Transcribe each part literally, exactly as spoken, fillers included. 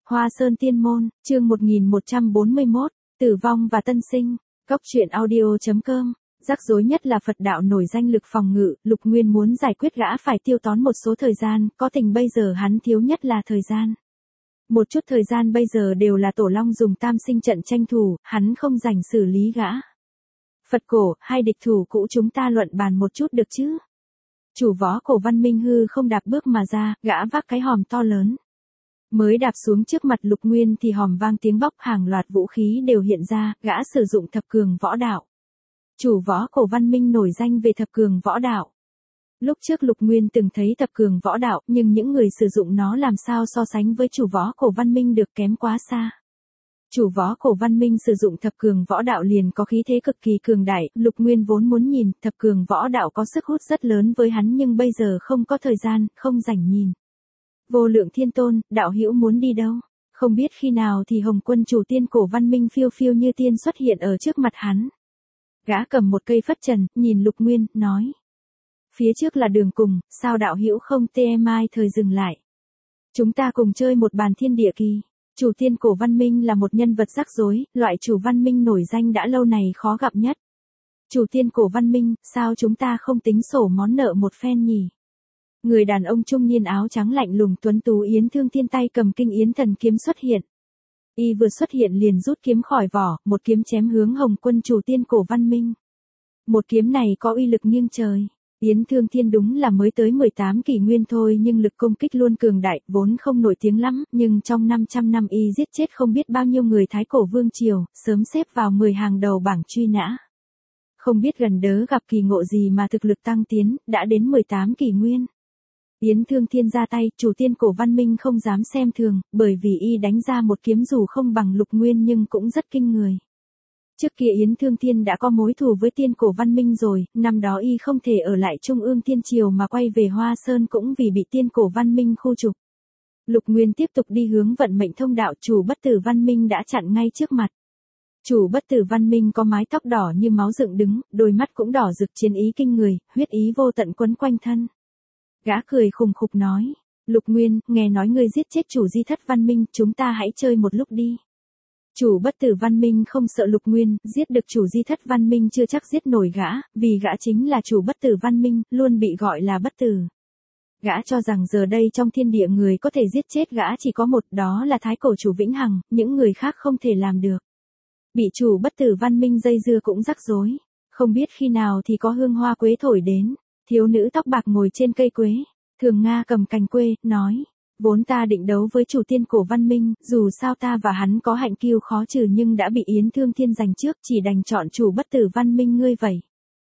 Hoa Sơn Tiên Môn, chương một nghìn một trăm bốn mươi mốt, Tử vong và tân sinh, Cốc truyện audio.com. Rắc rối nhất là Phật đạo nổi danh lực phòng ngự, Lục Nguyên muốn giải quyết gã phải tiêu tốn một số thời gian, có tình bây giờ hắn thiếu nhất là thời gian. Một chút thời gian bây giờ đều là Tổ Long dùng tam sinh trận tranh thủ, hắn không rảnh xử lý gã. Phật cổ, hai địch thủ cũ chúng ta luận bàn một chút được chứ? Chủ võ cổ Văn Minh hư không đạp bước mà ra, gã vác cái hòm to lớn. Mới đạp xuống trước mặt Lục Nguyên thì hòm vang tiếng bóc, hàng loạt vũ khí đều hiện ra, gã sử dụng thập cường võ đạo. Chủ võ cổ Văn Minh nổi danh về thập cường võ đạo. Lúc trước Lục Nguyên từng thấy thập cường võ đạo, nhưng những người sử dụng nó làm sao so sánh với chủ võ cổ Văn Minh được, kém quá xa. Chủ võ cổ Văn Minh sử dụng thập cường võ đạo liền có khí thế cực kỳ cường đại, Lục Nguyên vốn muốn nhìn, thập cường võ đạo có sức hút rất lớn với hắn nhưng bây giờ không có thời gian, không rảnh nhìn. Vô Lượng Thiên Tôn, đạo hữu muốn đi đâu? Không biết khi nào thì Hồng Quân chủ tiên cổ Văn Minh phiêu phiêu như tiên xuất hiện ở trước mặt hắn. Gã cầm một cây phất trần, nhìn Lục Nguyên, nói. Phía trước là đường cùng, sao đạo hữu không tê mai thời dừng lại. Chúng ta cùng chơi một bàn thiên địa kỳ. Chủ tiên cổ Văn Minh là một nhân vật rắc rối, loại chủ Văn Minh nổi danh đã lâu này khó gặp nhất. Chủ tiên cổ Văn Minh, sao chúng ta không tính sổ món nợ một phen nhỉ? Người đàn ông trung niên áo trắng lạnh lùng tuấn tú Yến Thương Thiên tay cầm kinh Yến Thần kiếm xuất hiện. Y vừa xuất hiện liền rút kiếm khỏi vỏ, một kiếm chém hướng Hồng Quân chủ tiên cổ Văn Minh. Một kiếm này có uy lực nghiêng trời. Yến Thương Thiên đúng là mới tới mười tám kỷ nguyên thôi nhưng lực công kích luôn cường đại, vốn không nổi tiếng lắm, nhưng trong năm trăm năm y giết chết không biết bao nhiêu người Thái cổ vương triều, sớm xếp vào mười hàng đầu bảng truy nã. Không biết gần đớ gặp kỳ ngộ gì mà thực lực tăng tiến, đã đến mười tám kỷ nguyên. Yến Thương Thiên ra tay, chủ tiên cổ Văn Minh không dám xem thường, bởi vì y đánh ra một kiếm dù không bằng Lục Nguyên nhưng cũng rất kinh người. Trước kia Yến Thương Thiên đã có mối thù với tiên cổ Văn Minh rồi, năm đó y không thể ở lại Trung ương Thiên Triều mà quay về Hoa Sơn cũng vì bị tiên cổ Văn Minh khu trục. Lục Nguyên tiếp tục đi hướng vận mệnh thông đạo, chủ bất tử Văn Minh đã chặn ngay trước mặt. Chủ bất tử Văn Minh có mái tóc đỏ như máu dựng đứng, đôi mắt cũng đỏ rực chiến ý kinh người, huyết ý vô tận quấn quanh thân. Gã cười khùng khục nói, Lục Nguyên, nghe nói ngươi giết chết chủ di thất Văn Minh, chúng ta hãy chơi một lúc đi. Chủ bất tử Văn Minh không sợ Lục Nguyên, giết được chủ di thất Văn Minh chưa chắc giết nổi gã, vì gã chính là chủ bất tử Văn Minh, luôn bị gọi là bất tử. Gã cho rằng giờ đây trong thiên địa người có thể giết chết gã chỉ có một, đó là Thái cổ chủ Vĩnh Hằng, những người khác không thể làm được. Bị chủ bất tử Văn Minh dây dưa cũng rắc rối, không biết khi nào thì có hương hoa quế thổi đến, thiếu nữ tóc bạc ngồi trên cây quế, Thường Nga cầm cành quế, nói. Vốn ta định đấu với chủ tiên cổ Văn Minh, dù sao ta và hắn có hạnh kiêu khó trừ nhưng đã bị Yến Thương Thiên giành trước, chỉ đành chọn chủ bất tử Văn Minh ngươi vậy.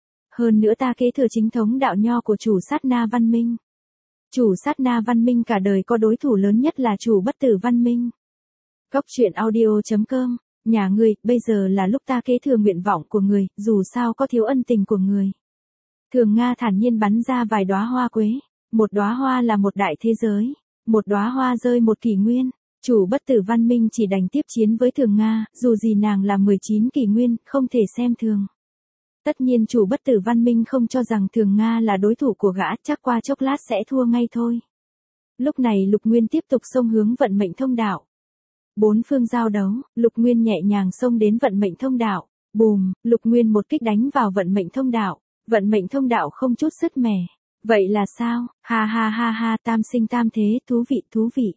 Hơn nữa ta kế thừa chính thống đạo nho của chủ sát na Văn Minh. Chủ sát na Văn Minh cả đời có đối thủ lớn nhất là chủ bất tử Văn Minh. Cốc truyện audio.com, nhà ngươi, bây giờ là lúc ta kế thừa nguyện vọng của người, dù sao có thiếu ân tình của người. Thường Nga thản nhiên bắn ra vài đóa hoa quế, một đóa hoa là một đại thế giới. Một đóa hoa rơi một kỷ nguyên, chủ bất tử Văn Minh chỉ đành tiếp chiến với Thường Nga, dù gì nàng là mười chín kỷ nguyên, không thể xem thường. Tất nhiên chủ bất tử Văn Minh không cho rằng Thường Nga là đối thủ của gã, chắc qua chốc lát sẽ thua ngay thôi. Lúc này Lục Nguyên tiếp tục xông hướng vận mệnh thông đạo. Bốn phương giao đấu, Lục Nguyên nhẹ nhàng xông đến vận mệnh thông đạo, bùm, Lục Nguyên một kích đánh vào vận mệnh thông đạo, vận mệnh thông đạo không chút sứt mẻ. Vậy là sao? Ha ha ha ha, tam sinh tam thế, thú vị thú vị.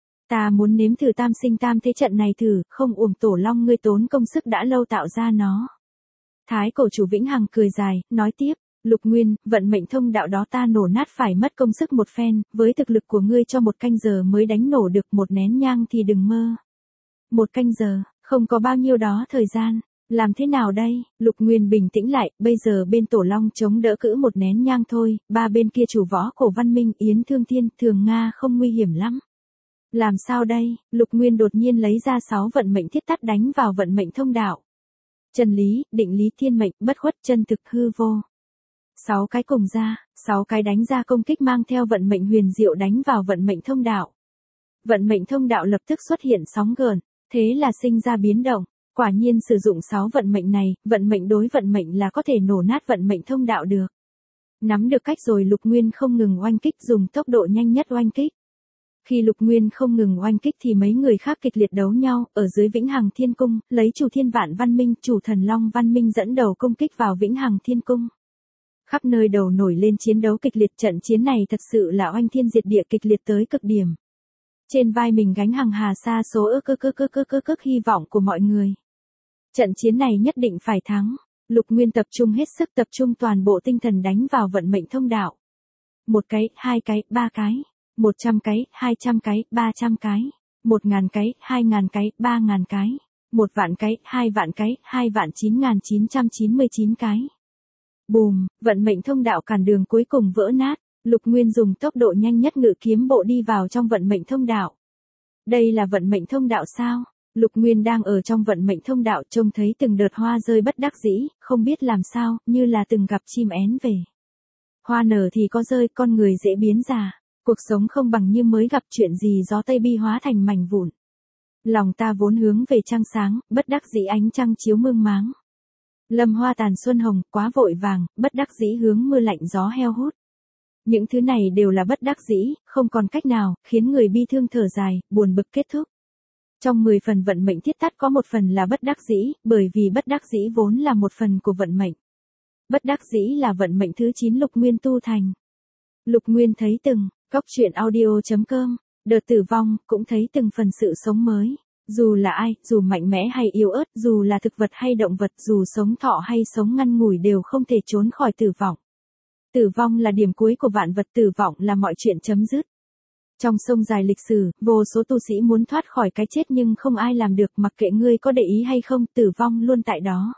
Ta muốn nếm thử tam sinh tam thế trận này thử, không uổng Tổ Long ngươi tốn công sức đã lâu tạo ra nó. Thái cổ chủ Vĩnh Hằng cười dài, nói tiếp, Lục Nguyên, vận mệnh thông đạo đó ta nổ nát phải mất công sức một phen, với thực lực của ngươi cho một canh giờ mới đánh nổ được một nén nhang thì đừng mơ. Một canh giờ, không có bao nhiêu đó thời gian. Làm thế nào đây? Lục Nguyên bình tĩnh lại, bây giờ bên Tổ Long chống đỡ cữ một nén nhang thôi, ba bên kia chủ võ cổ Văn Minh, Yến Thương Thiên, Thường Nga không nguy hiểm lắm. Làm sao đây? Lục Nguyên đột nhiên lấy ra sáu vận mệnh thiết tắt đánh vào vận mệnh thông đạo. Chân lý, định lý thiên mệnh, bất khuất chân thực hư vô. Sáu cái cùng ra, sáu cái đánh ra công kích mang theo vận mệnh huyền diệu đánh vào vận mệnh thông đạo. Vận mệnh thông đạo lập tức xuất hiện sóng gợn, thế là sinh ra biến động. Quả nhiên sử dụng sáu vận mệnh này, vận mệnh đối vận mệnh là có thể nổ nát vận mệnh thông đạo được. Nắm được cách rồi Lục Nguyên không ngừng oanh kích dùng tốc độ nhanh nhất oanh kích. Khi Lục Nguyên không ngừng oanh kích thì mấy người khác kịch liệt đấu nhau, ở dưới Vĩnh Hằng Thiên Cung, lấy chủ Thiên Vạn Văn Minh, chủ Thần Long Văn Minh dẫn đầu công kích vào Vĩnh Hằng Thiên Cung. Khắp nơi đầu nổi lên chiến đấu kịch liệt, trận chiến này thật sự là oanh thiên diệt địa, kịch liệt tới cực điểm. Trên vai mình gánh hàng hà sa số ức ức ức ức ức ức ức hy vọng của mọi người. Trận chiến này nhất định phải thắng. Lục Nguyên tập trung hết sức, tập trung toàn bộ tinh thần đánh vào vận mệnh thông đạo. Một cái, hai cái, ba cái, một trăm cái, hai trăm cái, ba trăm cái, một ngàn cái, hai ngàn cái, ba ngàn cái, một vạn cái, hai vạn cái, hai vạn chín ngàn chín trăm chín mươi chín cái. Bùm, vận mệnh thông đạo cản đường cuối cùng vỡ nát. Lục Nguyên dùng tốc độ nhanh nhất ngự kiếm bộ đi vào trong vận mệnh thông đạo. Đây là vận mệnh thông đạo sao? Lục Nguyên đang ở trong vận mệnh thông đạo, trông thấy từng đợt hoa rơi bất đắc dĩ, không biết làm sao, như là từng gặp chim én về. Hoa nở thì có rơi, con người dễ biến già. Cuộc sống không bằng như mới gặp, chuyện gì gió tây bi hóa thành mảnh vụn. Lòng ta vốn hướng về trăng sáng, bất đắc dĩ ánh trăng chiếu mương máng. Lâm hoa tàn xuân hồng, quá vội vàng, bất đắc dĩ hướng mưa lạnh gió heo hút. Những thứ này đều là bất đắc dĩ, không còn cách nào, khiến người bi thương thở dài, buồn bực kết thúc. Trong mười phần vận mệnh thiết tắt có một phần là bất đắc dĩ, bởi vì bất đắc dĩ vốn là một phần của vận mệnh. Bất đắc dĩ là vận mệnh thứ chín Lục Nguyên tu thành. Lục Nguyên thấy từng, góc truyện audio chấm com, đợt tử vong, cũng thấy từng phần sự sống mới. Dù là ai, dù mạnh mẽ hay yếu ớt, dù là thực vật hay động vật, dù sống thọ hay sống ngắn ngủi đều không thể trốn khỏi tử vong. Tử vong là điểm cuối của vạn vật, tử vong là mọi chuyện chấm dứt. Trong sông dài lịch sử, vô số tu sĩ muốn thoát khỏi cái chết nhưng không ai làm được, mặc kệ ngươi có để ý hay không, tử vong luôn tại đó.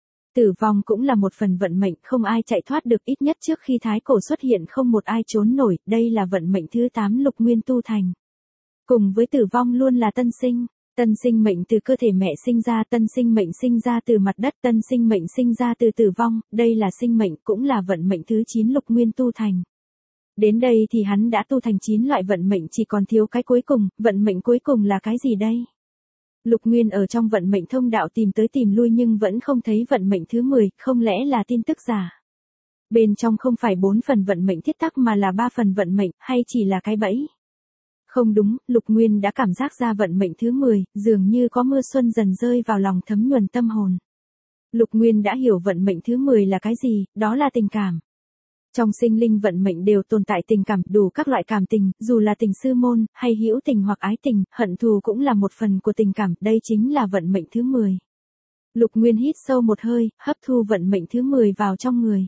Tử vong cũng là một phần vận mệnh, không ai chạy thoát được, ít nhất trước khi thái cổ xuất hiện không một ai trốn nổi, đây là vận mệnh thứ tám Lục Nguyên tu thành. Cùng với tử vong luôn là tân sinh. Tân sinh mệnh từ cơ thể mẹ sinh ra, tân sinh mệnh sinh ra từ mặt đất, tân sinh mệnh sinh ra từ tử vong, đây là sinh mệnh, cũng là vận mệnh thứ chín Lục Nguyên tu thành. Đến đây thì hắn đã tu thành chín loại vận mệnh, chỉ còn thiếu cái cuối cùng, vận mệnh cuối cùng là cái gì đây? Lục Nguyên ở trong vận mệnh thông đạo tìm tới tìm lui nhưng vẫn không thấy vận mệnh thứ mười, không lẽ là tin tức giả? Bên trong không phải bốn phần vận mệnh thiết tắc mà là ba phần vận mệnh, hay chỉ là cái bẫy? Không đúng, Lục Nguyên đã cảm giác ra vận mệnh thứ mười, dường như có mưa xuân dần rơi vào lòng thấm nhuần tâm hồn. Lục Nguyên đã hiểu vận mệnh thứ mười là cái gì, đó là tình cảm. Trong sinh linh vận mệnh đều tồn tại tình cảm, đủ các loại cảm tình, dù là tình sư môn, hay hữu tình hoặc ái tình, hận thù cũng là một phần của tình cảm, đây chính là vận mệnh thứ mười. Lục Nguyên hít sâu một hơi, hấp thu vận mệnh thứ mười vào trong người.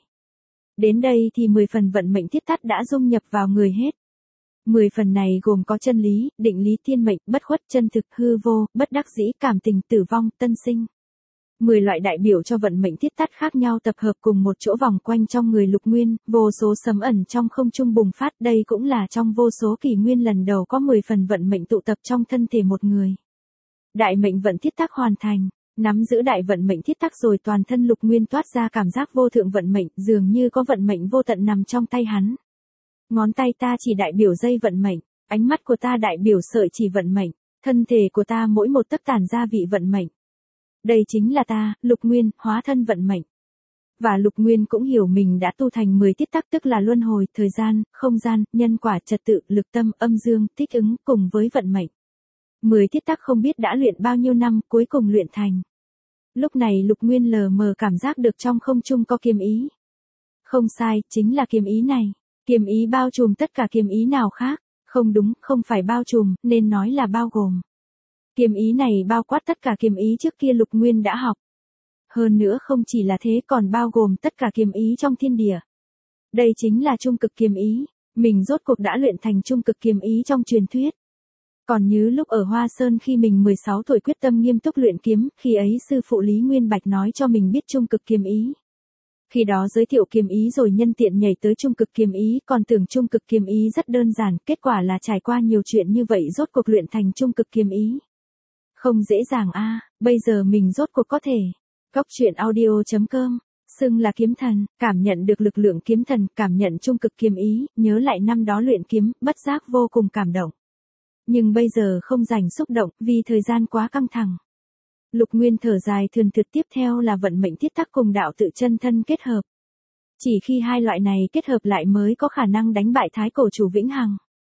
Đến đây thì mười phần vận mệnh thiết tắt đã dung nhập vào người hết. mười phần này gồm có chân lý, định lý, thiên mệnh, bất khuất, chân thực, hư vô, bất đắc dĩ, cảm tình, tử vong, tân sinh. mười loại đại biểu cho vận mệnh thiết tắt khác nhau tập hợp cùng một chỗ vòng quanh trong người Lục Nguyên, vô số sấm ẩn trong không trung bùng phát, đây cũng là trong vô số kỷ nguyên lần đầu có mười phần vận mệnh tụ tập trong thân thể một người. Đại mệnh vận thiết tắc hoàn thành, nắm giữ đại vận mệnh thiết tắc rồi toàn thân Lục Nguyên toát ra cảm giác vô thượng vận mệnh, dường như có vận mệnh vô tận nằm trong tay hắn. Ngón tay ta chỉ đại biểu dây vận mệnh, ánh mắt của ta đại biểu sợi chỉ vận mệnh, thân thể của ta mỗi một tấc tản ra vị vận mệnh. Đây chính là ta, Lục Nguyên, hóa thân vận mệnh. Và Lục Nguyên cũng hiểu mình đã tu thành mười tiết tắc, tức là luân hồi, thời gian, không gian, nhân quả, trật tự, lực tâm, âm dương, thích ứng, cùng với vận mệnh. mười tiết tắc không biết đã luyện bao nhiêu năm, cuối cùng luyện thành. Lúc này Lục Nguyên lờ mờ cảm giác được trong không trung có kiếm ý. Không sai, chính là kiếm ý này. Kiếm ý bao trùm tất cả kiếm ý nào khác. Không đúng, không phải bao trùm, nên nói là bao gồm. Kiếm ý này bao quát tất cả kiếm ý trước kia Lục Nguyên đã học. Hơn nữa không chỉ là thế còn bao gồm tất cả kiếm ý trong thiên địa. Đây chính là trung cực kiếm ý, mình rốt cuộc đã luyện thành trung cực kiếm ý trong truyền thuyết. Còn nhớ lúc ở Hoa Sơn khi mình mười sáu tuổi quyết tâm nghiêm túc luyện kiếm, khi ấy sư phụ Lý Nguyên Bạch nói cho mình biết trung cực kiếm ý. Khi đó giới thiệu kiếm ý rồi nhân tiện nhảy tới trung cực kiếm ý, còn tưởng trung cực kiếm ý rất đơn giản, kết quả là trải qua nhiều chuyện như vậy rốt cuộc luyện thành trung cực kiếm ý. Không dễ dàng a, à, bây giờ mình rốt cuộc có thể. Góc truyện audio chấm com, xưng là kiếm thần, cảm nhận được lực lượng kiếm thần, cảm nhận trung cực kiếm ý, nhớ lại năm đó luyện kiếm, bất giác vô cùng cảm động. Nhưng bây giờ không rảnh xúc động, vì thời gian quá căng thẳng. Lục Nguyên thở dài thườn thượt, tiếp theo là vận mệnh thiết tắc cùng đạo tự chân thân kết hợp. Chỉ khi hai loại này kết hợp lại mới có khả năng đánh bại thái cổ chủ Vĩnh Hằng.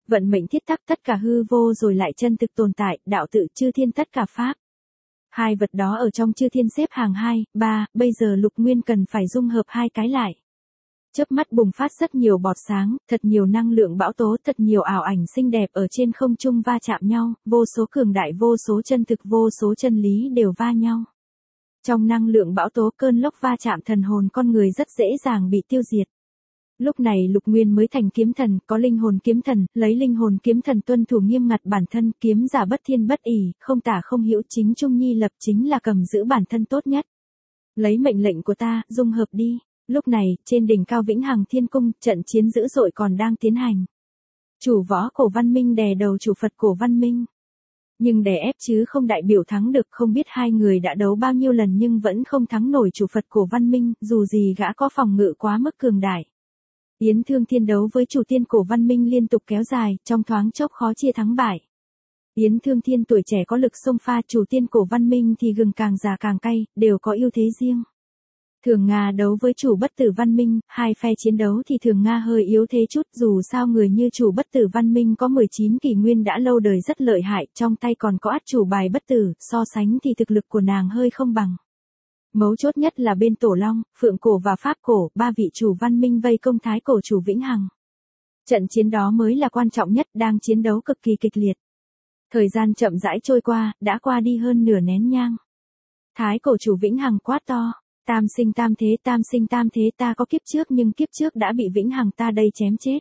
Vận mệnh thiết tắc tất cả hư vô rồi lại chân thực tồn tại, đạo tự chư thiên tất cả pháp. Hai vật đó ở trong chư thiên xếp hàng hai, ba, bây giờ Lục Nguyên cần phải dung hợp hai cái lại. Chớp mắt bùng phát rất nhiều bọt sáng, thật nhiều năng lượng bão tố, thật nhiều ảo ảnh xinh đẹp ở trên không trung va chạm nhau, vô số cường đại, vô số chân thực, vô số chân lý đều va nhau. Trong năng lượng bão tố, cơn lốc va chạm thần hồn con người rất dễ dàng bị tiêu diệt. Lúc này Lục Nguyên mới thành kiếm thần, có linh hồn kiếm thần, lấy linh hồn kiếm thần tuân thủ nghiêm ngặt bản thân, kiếm giả bất thiên bất ỷ, không tả không hữu, chính trung nhi lập, chính là cầm giữ bản thân tốt nhất. Lấy mệnh lệnh của ta, dung hợp đi. Lúc này, trên đỉnh cao Vĩnh Hằng Thiên Cung, trận chiến dữ dội còn đang tiến hành. Chủ võ cổ Văn Minh đè đầu chủ Phật cổ Văn Minh. Nhưng đè ép chứ không đại biểu thắng được, không biết hai người đã đấu bao nhiêu lần nhưng vẫn không thắng nổi chủ Phật cổ Văn Minh, dù gì gã có phòng ngự quá mức cường đại. Yến Thương Thiên đấu với chủ tiên cổ Văn Minh liên tục kéo dài, trong thoáng chốc khó chia thắng bại. Yến Thương Thiên tuổi trẻ có lực xông pha, chủ tiên cổ Văn Minh thì gừng càng già càng cay, đều có ưu thế riêng. Thường Nga đấu với chủ Bất Tử Văn Minh, hai phe chiến đấu thì Thường Nga hơi yếu thế chút, dù sao người như chủ Bất Tử Văn Minh có mười chín kỷ nguyên đã lâu đời rất lợi hại, trong tay còn có át chủ bài bất tử, so sánh thì thực lực của nàng hơi không bằng. Mấu chốt nhất là bên Tổ Long, Phượng cổ và Pháp cổ, ba vị chủ Văn Minh vây công Thái cổ chủ Vĩnh Hằng. Trận chiến đó mới là quan trọng nhất, đang chiến đấu cực kỳ kịch liệt. Thời gian chậm rãi trôi qua, đã qua đi hơn nửa nén nhang. Thái cổ chủ Vĩnh Hằng quát to. Tam sinh tam thế, tam sinh tam thế, ta có kiếp trước nhưng kiếp trước đã bị Vĩnh Hằng ta đây chém chết.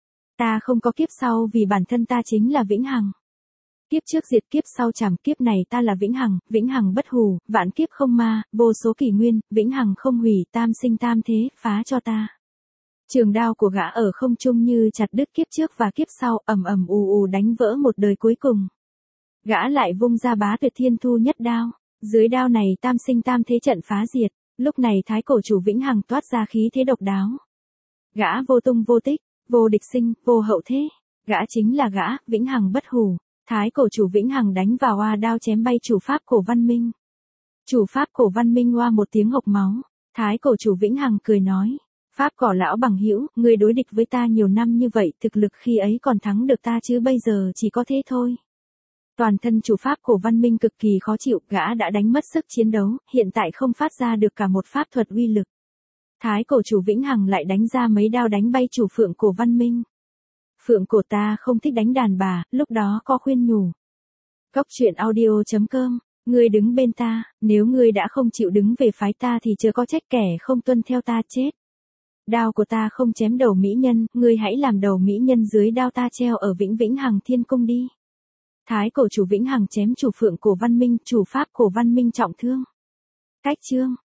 Ta không có kiếp sau vì bản thân ta chính là Vĩnh Hằng. Kiếp trước diệt kiếp sau chảm, kiếp này ta là Vĩnh Hằng, Vĩnh Hằng bất hủ, vạn kiếp không ma, vô số kỷ nguyên, Vĩnh Hằng không hủy, tam sinh tam thế, phá cho ta. Trường đao của gã ở không trung như chặt đứt kiếp trước và kiếp sau, ầm ầm ù ù đánh vỡ một đời cuối cùng. Gã lại vung ra bá tuyệt thiên thu nhất đao, dưới đao này tam sinh tam thế trận phá diệt. Lúc này Thái cổ chủ Vĩnh Hằng toát ra khí thế độc đáo. Gã vô tung vô tích, vô địch sinh, vô hậu thế. Gã chính là gã, Vĩnh Hằng bất hủ. Thái cổ chủ Vĩnh Hằng đánh vào oa đao chém bay chủ Pháp cổ Văn Minh. Chủ Pháp cổ Văn Minh oa một tiếng hộc máu. Thái cổ chủ Vĩnh Hằng cười nói. Pháp cỏ lão bằng hữu, người đối địch với ta nhiều năm như vậy, thực lực khi ấy còn thắng được ta chứ bây giờ chỉ có thế thôi. Toàn thân chủ Pháp cổ Văn Minh cực kỳ khó chịu, gã đã đánh mất sức chiến đấu, hiện tại không phát ra được cả một pháp thuật uy lực. Thái cổ chủ Vĩnh Hằng lại đánh ra mấy đao đánh bay chủ Phượng cổ Văn Minh. Phượng cổ ta không thích đánh đàn bà, lúc đó có khuyên nhủ. Góc truyện audio chấm com, ngươi đứng bên ta, nếu ngươi đã không chịu đứng về phái ta thì chớ có trách kẻ không tuân theo ta chết. Đao của ta không chém đầu mỹ nhân, ngươi hãy làm đầu mỹ nhân dưới đao ta treo ở Vĩnh Vĩnh Hằng Thiên Cung đi. Thái cổ chủ Vĩnh Hằng chém chủ Phượng cổ Văn Minh, chủ Pháp cổ Văn Minh trọng thương. Cách chương